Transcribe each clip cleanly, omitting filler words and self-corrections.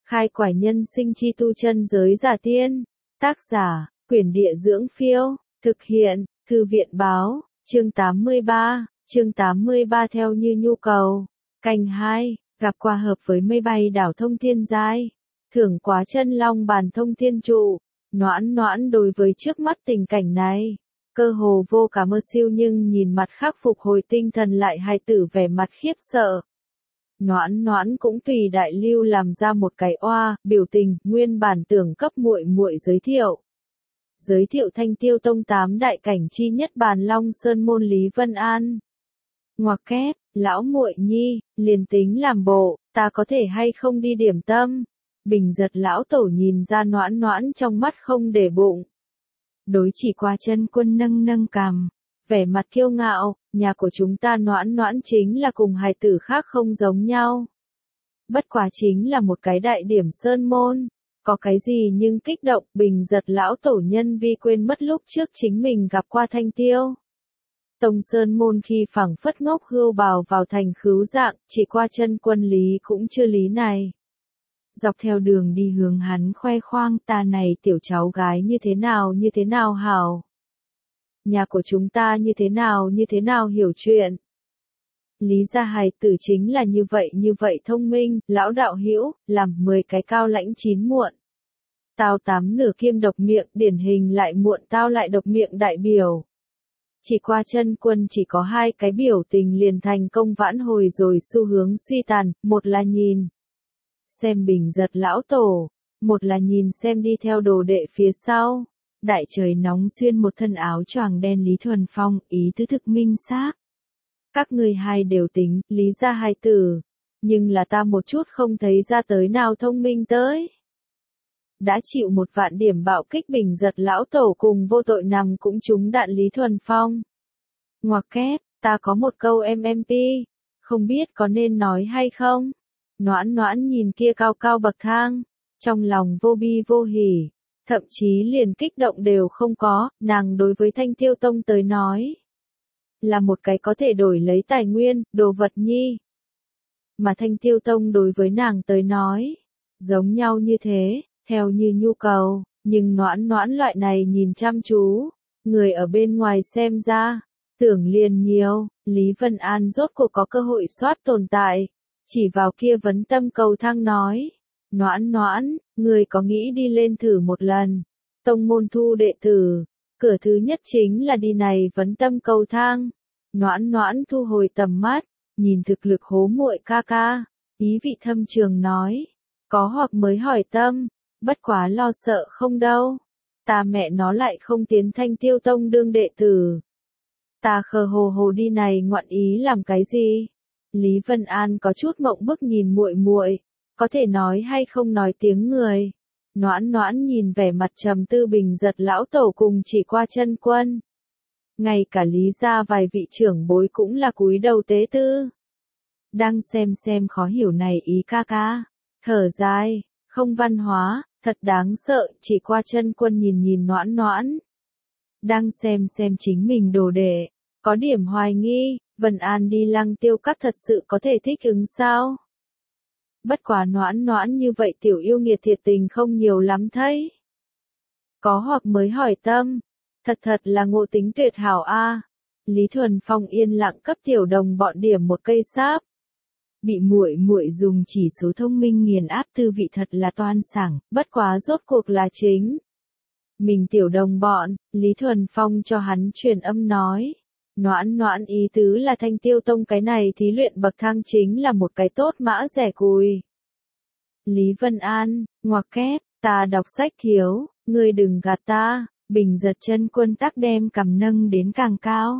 Khai quải nhân sinh chi tu chân giới giả tiên. Tác giả, Quyển Địa Dưỡng Phiêu. Thực hiện, Thư viện Báo. Chương 83. Chương 83 theo như nhu cầu. Canh 2. Gặp qua hợp với mây bay đảo thông thiên giai. Thưởng quá chân long bàn thông thiên trụ. Noãn đối với trước mắt tình cảnh này, cơ hồ vô cả mơ siêu, nhưng nhìn mặt khắc phục hồi tinh thần lại hài tử vẻ mặt khiếp sợ. Noãn cũng tùy đại lưu làm ra một cái oa, biểu tình, nguyên bản tưởng cấp muội giới thiệu. Giới thiệu Thanh Tiêu Tông 8 đại cảnh chi nhất Bàn Long Sơn môn Lý Vân An. Ngoặc kép, lão muội nhi, liền tính làm bộ, ta có thể hay không đi điểm tâm. Bình giật lão tổ nhìn ra noãn trong mắt không để bụng. Đối chỉ qua chân quân nâng cằm, vẻ mặt kiêu ngạo, nhà của chúng ta noãn chính là cùng hài tử khác không giống nhau. Bất quá chính là một cái đại điểm sơn môn, có cái gì nhưng kích động. Bình giật lão tổ nhân vi quên mất lúc trước chính mình gặp qua Thanh Tiêu Tông sơn môn khi phảng phất ngốc hươu bào vào thành khứu dạng, chỉ qua chân quân lý cũng chưa lý này. Dọc theo đường đi hướng hắn khoe khoang, ta này tiểu cháu gái như thế nào hảo. Nhà của chúng ta như thế nào hiểu chuyện. Lý gia hài tử chính là như vậy thông minh, lão đạo hữu, làm 10 cái cao lãnh chín muộn. Tao 8 nửa kiêm độc miệng, điển hình lại muộn tao lại độc miệng đại biểu. Chỉ qua chân quân chỉ có 2 cái biểu tình liền thành công vãn hồi rồi xu hướng suy tàn, một là nhìn xem bình giật lão tổ, một là nhìn xem đi theo đồ đệ phía sau. Đại trời nóng xuyên một thân áo choàng đen Lý Thuần Phong, ý tứ thực minh xác. Các ngươi hai đều tính, Lý gia hài tử, nhưng là ta một chút không thấy ra tới nào thông minh tới. Đã chịu 1 vạn điểm bạo kích bình giật lão tổ cùng vô tội nằm cũng trúng đạn Lý Thuần Phong. Ngoặc kép, ta có một câu MMP, không biết có nên nói hay không? Noãn nhìn kia cao bậc thang, trong lòng vô bi vô hỉ, thậm chí liền kích động đều không có. Nàng đối với Thanh Tiêu Tông tới nói, là một cái có thể đổi lấy tài nguyên, đồ vật nhi. Mà Thanh Tiêu Tông đối với nàng tới nói, giống nhau như thế, theo như nhu cầu, nhưng noãn loại này nhìn chăm chú, người ở bên ngoài xem ra, tưởng liền nhiều. Lý Vân An rốt cuộc có cơ hội soát tồn tại, chỉ vào kia vấn tâm cầu thang nói, noãn, người có nghĩ đi lên thử một lần, tông môn thu đệ tử, cửa thứ nhất chính là đi này vấn tâm cầu thang. Noãn thu hồi tầm mắt, nhìn thực lực hố muội ca, ý vị thâm trường nói, có hoặc mới hỏi tâm, bất quá lo sợ không đâu, ta mẹ nó lại không tiến Thanh Tiêu Tông đương đệ tử. Ta khờ hồ đi này ngoạn ý làm cái gì? Lý Vân An có chút mộng bức nhìn muội, có thể nói hay không nói tiếng người. Noãn nhìn vẻ mặt trầm tư bình giật lão tổ cùng chỉ qua chân quân. Ngay cả Lý gia vài vị trưởng bối cũng là cúi đầu tế tư. Đang xem khó hiểu này ý ca. Thở dài, không văn hóa, thật đáng sợ. Chỉ qua chân quân nhìn noãn. Đang xem chính mình đồ đệ, có điểm hoài nghi, Vân An đi Lăng Tiêu Các thật sự có thể thích ứng sao? Bất quá noãn như vậy tiểu yêu nghiệt thiệt tình không nhiều lắm thấy. Có hoặc mới hỏi tâm, thật là ngộ tính tuyệt hảo a. Lý Thuần Phong yên lặng cấp tiểu đồng bọn điểm một cây sáp. Bị muội dùng chỉ số thông minh nghiền áp tư vị thật là toan sảng, bất quá rốt cuộc là chính mình tiểu đồng bọn. Lý Thuần Phong cho hắn truyền âm nói, noãn ý tứ là Thanh Tiêu Tông cái này thí luyện bậc thang chính là một cái tốt mã rẻ cùi. Lý Vân An, ngoặc kép, ta đọc sách thiếu, ngươi đừng gạt ta. Bình giật chân quân tắc đem cằm nâng đến càng cao.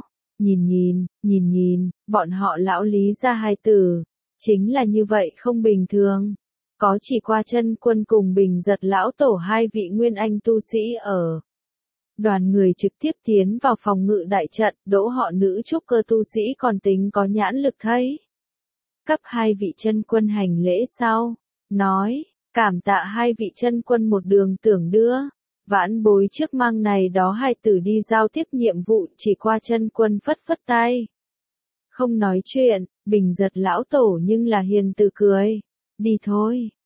Nhìn, bọn họ lão Lý gia hài tử, chính là như vậy không bình thường. Có chỉ qua chân quân cùng bình giật lão tổ 2 vị nguyên anh tu sĩ ở. Đoàn người trực tiếp tiến vào phòng ngự đại trận, đỗ họ nữ trúc cơ tu sĩ còn tính có nhãn lực thấy. Cấp 2 vị chân quân hành lễ sau, nói, cảm tạ 2 vị chân quân một đường tưởng đưa. Vãn bối trước mang này đó hài tử đi giao tiếp nhiệm vụ. Chỉ qua chân quân phất tay. Không nói chuyện, bình giật lão tổ nhưng là hiền từ cười. Đi thôi,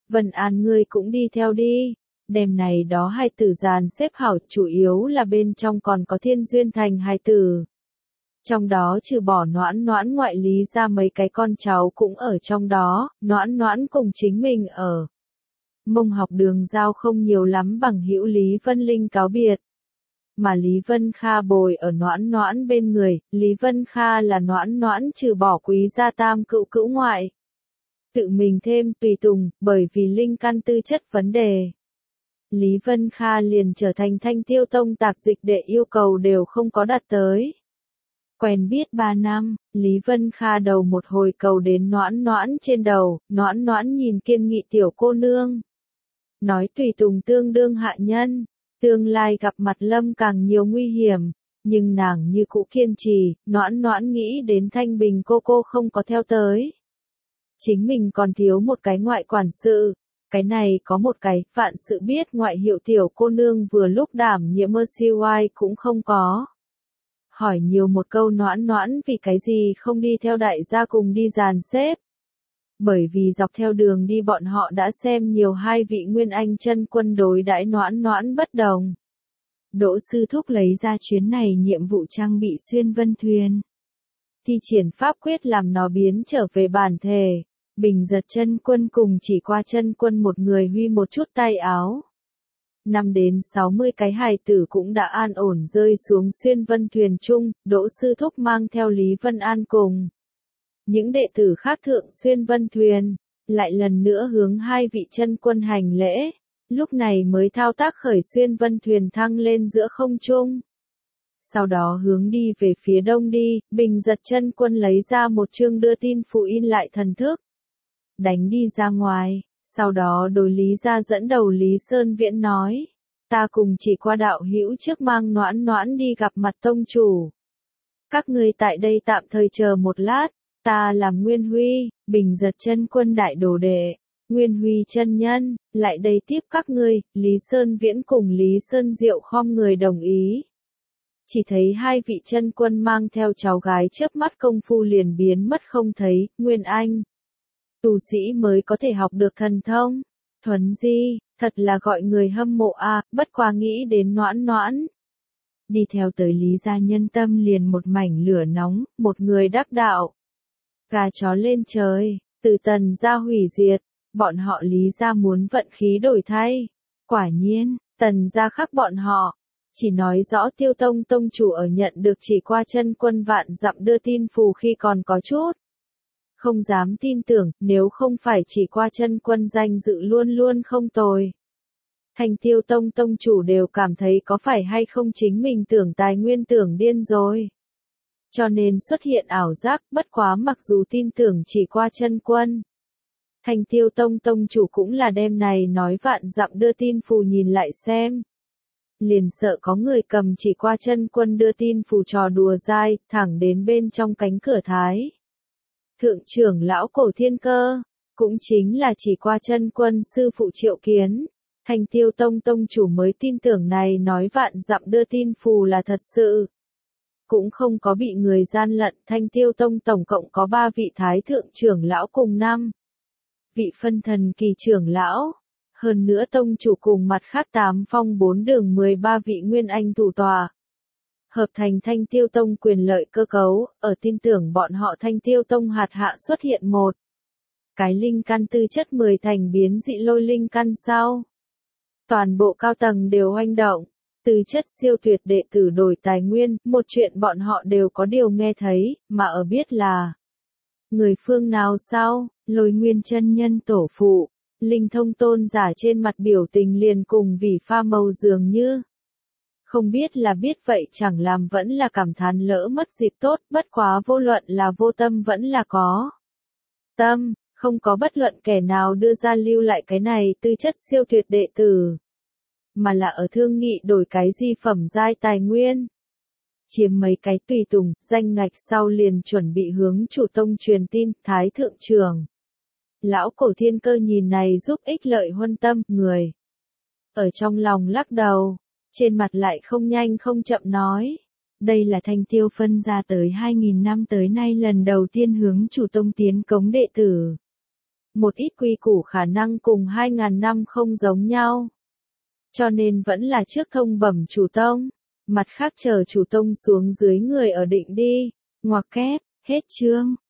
Vân An ngươi cũng đi theo đi. Đêm này đó hai tử dàn xếp hảo, chủ yếu là bên trong còn có Thiên Duyên Thành hai tử. Trong đó trừ bỏ Noãn Noãn ngoại lý ra mấy cái con cháu cũng ở trong đó, Noãn Noãn cùng chính mình ở. Mông học đường giao không nhiều lắm bằng hữu Lý Vân Linh cáo biệt. Mà Lý Vân Kha bồi ở Noãn Noãn bên người, Lý Vân Kha là Noãn Noãn trừ bỏ quý gia tam cữu cữu ngoại. Tự mình thêm tùy tùng, bởi vì linh căn tư chất vấn đề. Lý Vân Kha liền trở thành Thanh Tiêu Tông tạp dịch đệ, yêu cầu đều không có đạt tới. Quen biết 3 năm, Lý Vân Kha đầu một hồi cầu đến Noãn Noãn trên đầu, Noãn Noãn nhìn kiên nghị tiểu cô nương. Nói tùy tùng tương đương hạ nhân, tương lai gặp mặt lâm càng nhiều nguy hiểm, nhưng nàng như cũ kiên trì, Noãn Noãn nghĩ đến Thanh Bình cô không có theo tới. Chính mình còn thiếu một cái ngoại quản sự, cái này có một cái, vạn sự biết ngoại hiệu tiểu cô nương vừa lúc đảm nhiệm CY cũng không có. Hỏi nhiều một câu Noãn Noãn vì cái gì không đi theo đại gia cùng đi dàn xếp. Bởi vì dọc theo đường đi bọn họ đã xem nhiều hai vị Nguyên Anh chân quân đối đãi Noãn Noãn bất đồng. Đỗ sư thúc lấy ra chuyến này nhiệm vụ trang bị xuyên vân thuyền. Thi triển pháp quyết làm nó biến trở về bản thể. Bình giật chân quân cùng chỉ qua chân quân một người huy một chút tay áo. 5 đến 60 cái hài tử cũng đã an ổn rơi xuống xuyên vân thuyền chung, Đỗ sư thúc mang theo Lý Vân An cùng. Những đệ tử khác thượng xuyên vân thuyền, lại lần nữa hướng hai vị chân quân hành lễ, lúc này mới thao tác khởi xuyên vân thuyền thăng lên giữa không trung. Sau đó hướng đi về phía đông đi, Bình giật chân quân lấy ra một chương đưa tin phù in lại thần thức. Đánh đi ra ngoài, sau đó đối Lý gia dẫn đầu Lý Sơn Viễn nói, ta cùng chỉ qua đạo hữu trước mang Noãn Noãn đi gặp mặt tông chủ. Các ngươi tại đây tạm thời chờ một lát, ta làm Nguyên Huy, Bình giật chân quân đại đồ đệ, Nguyên Huy chân nhân, lại đây tiếp các ngươi, Lý Sơn Viễn cùng Lý Sơn Diệu khom người đồng ý. Chỉ thấy hai vị chân quân mang theo cháu gái chớp mắt công phu liền biến mất không thấy, Nguyên Anh. Tu sĩ mới có thể học được thần thông. Thuấn di, thật là gọi người hâm mộ a, bất quá nghĩ đến Noãn Noãn. Đi theo tới Lý gia nhân tâm liền một mảnh lửa nóng, một người đắc đạo. Gà chó lên trời, từ Tần gia hủy diệt, bọn họ Lý gia muốn vận khí đổi thay. Quả nhiên, Tần gia khác bọn họ. Chỉ nói rõ Tiêu Tông tông chủ ở nhận được chỉ qua chân quân vạn dặm đưa tin phù khi còn có chút. Không dám tin tưởng, nếu không phải chỉ qua chân quân danh dự luôn luôn không tồi. Thành Tiêu Tông tông chủ đều cảm thấy có phải hay không chính mình tưởng tài nguyên tưởng điên rồi. Cho nên xuất hiện ảo giác, bất quá mặc dù tin tưởng chỉ qua chân quân. Thành Tiêu Tông tông chủ cũng là đêm này nói vạn dặm đưa tin phù nhìn lại xem. Liền sợ có người cầm chỉ qua chân quân đưa tin phù trò đùa dai, thẳng đến bên trong cánh cửa thái. Thượng trưởng lão Cổ Thiên Cơ, cũng chính là chỉ qua chân quân sư phụ Triệu Kiến. Thành Tiêu Tông tông chủ mới tin tưởng này nói vạn dặm đưa tin phù là thật sự. Cũng không có bị người gian lận, Thanh Tiêu Tông tổng cộng có 3 vị thái thượng trưởng lão cùng 5 vị phân thần kỳ trưởng lão. Hơn nữa tông chủ cùng mặt khác 8 phong 4 đường 13 vị nguyên anh thủ tòa. Hợp thành Thanh Tiêu Tông quyền lợi cơ cấu, ở tin tưởng bọn họ Thanh Tiêu Tông hạt hạ xuất hiện một cái linh căn tư chất 10 thành biến dị lôi linh căn sau. Toàn bộ cao tầng đều hoành động, tư chất siêu tuyệt đệ tử đổi tài nguyên, một chuyện bọn họ đều có điều nghe thấy, mà ở biết là người phương nào sao, Lôi Nguyên chân nhân tổ phụ, Linh Thông tôn giả trên mặt biểu tình liền cùng vì pha màu dường như. Không biết là biết vậy chẳng làm vẫn là cảm thán lỡ mất dịp tốt, bất quá vô luận là vô tâm vẫn là có tâm, không có bất luận kẻ nào đưa ra lưu lại cái này tư chất siêu tuyệt đệ tử. Mà là ở thương nghị đổi cái di phẩm giai tài nguyên. Chiếm mấy cái tùy tùng, danh ngạch sau liền chuẩn bị hướng chủ tông truyền tin, thái thượng trưởng. Lão Cổ Thiên Cơ nhìn này giúp ích lợi huân tâm, người. Ở trong lòng lắc đầu, trên mặt lại không nhanh không chậm nói. Đây là Thanh Tiêu phân ra tới 2.000 năm tới nay lần đầu tiên hướng chủ tông tiến cống đệ tử. một ít quy củ khả năng cùng 2.000 năm không giống nhau. Cho nên vẫn là trước thông bẩm chủ tông, mặt khác chờ chủ tông xuống dưới người ở định đi, ngoặc kép, hết chương.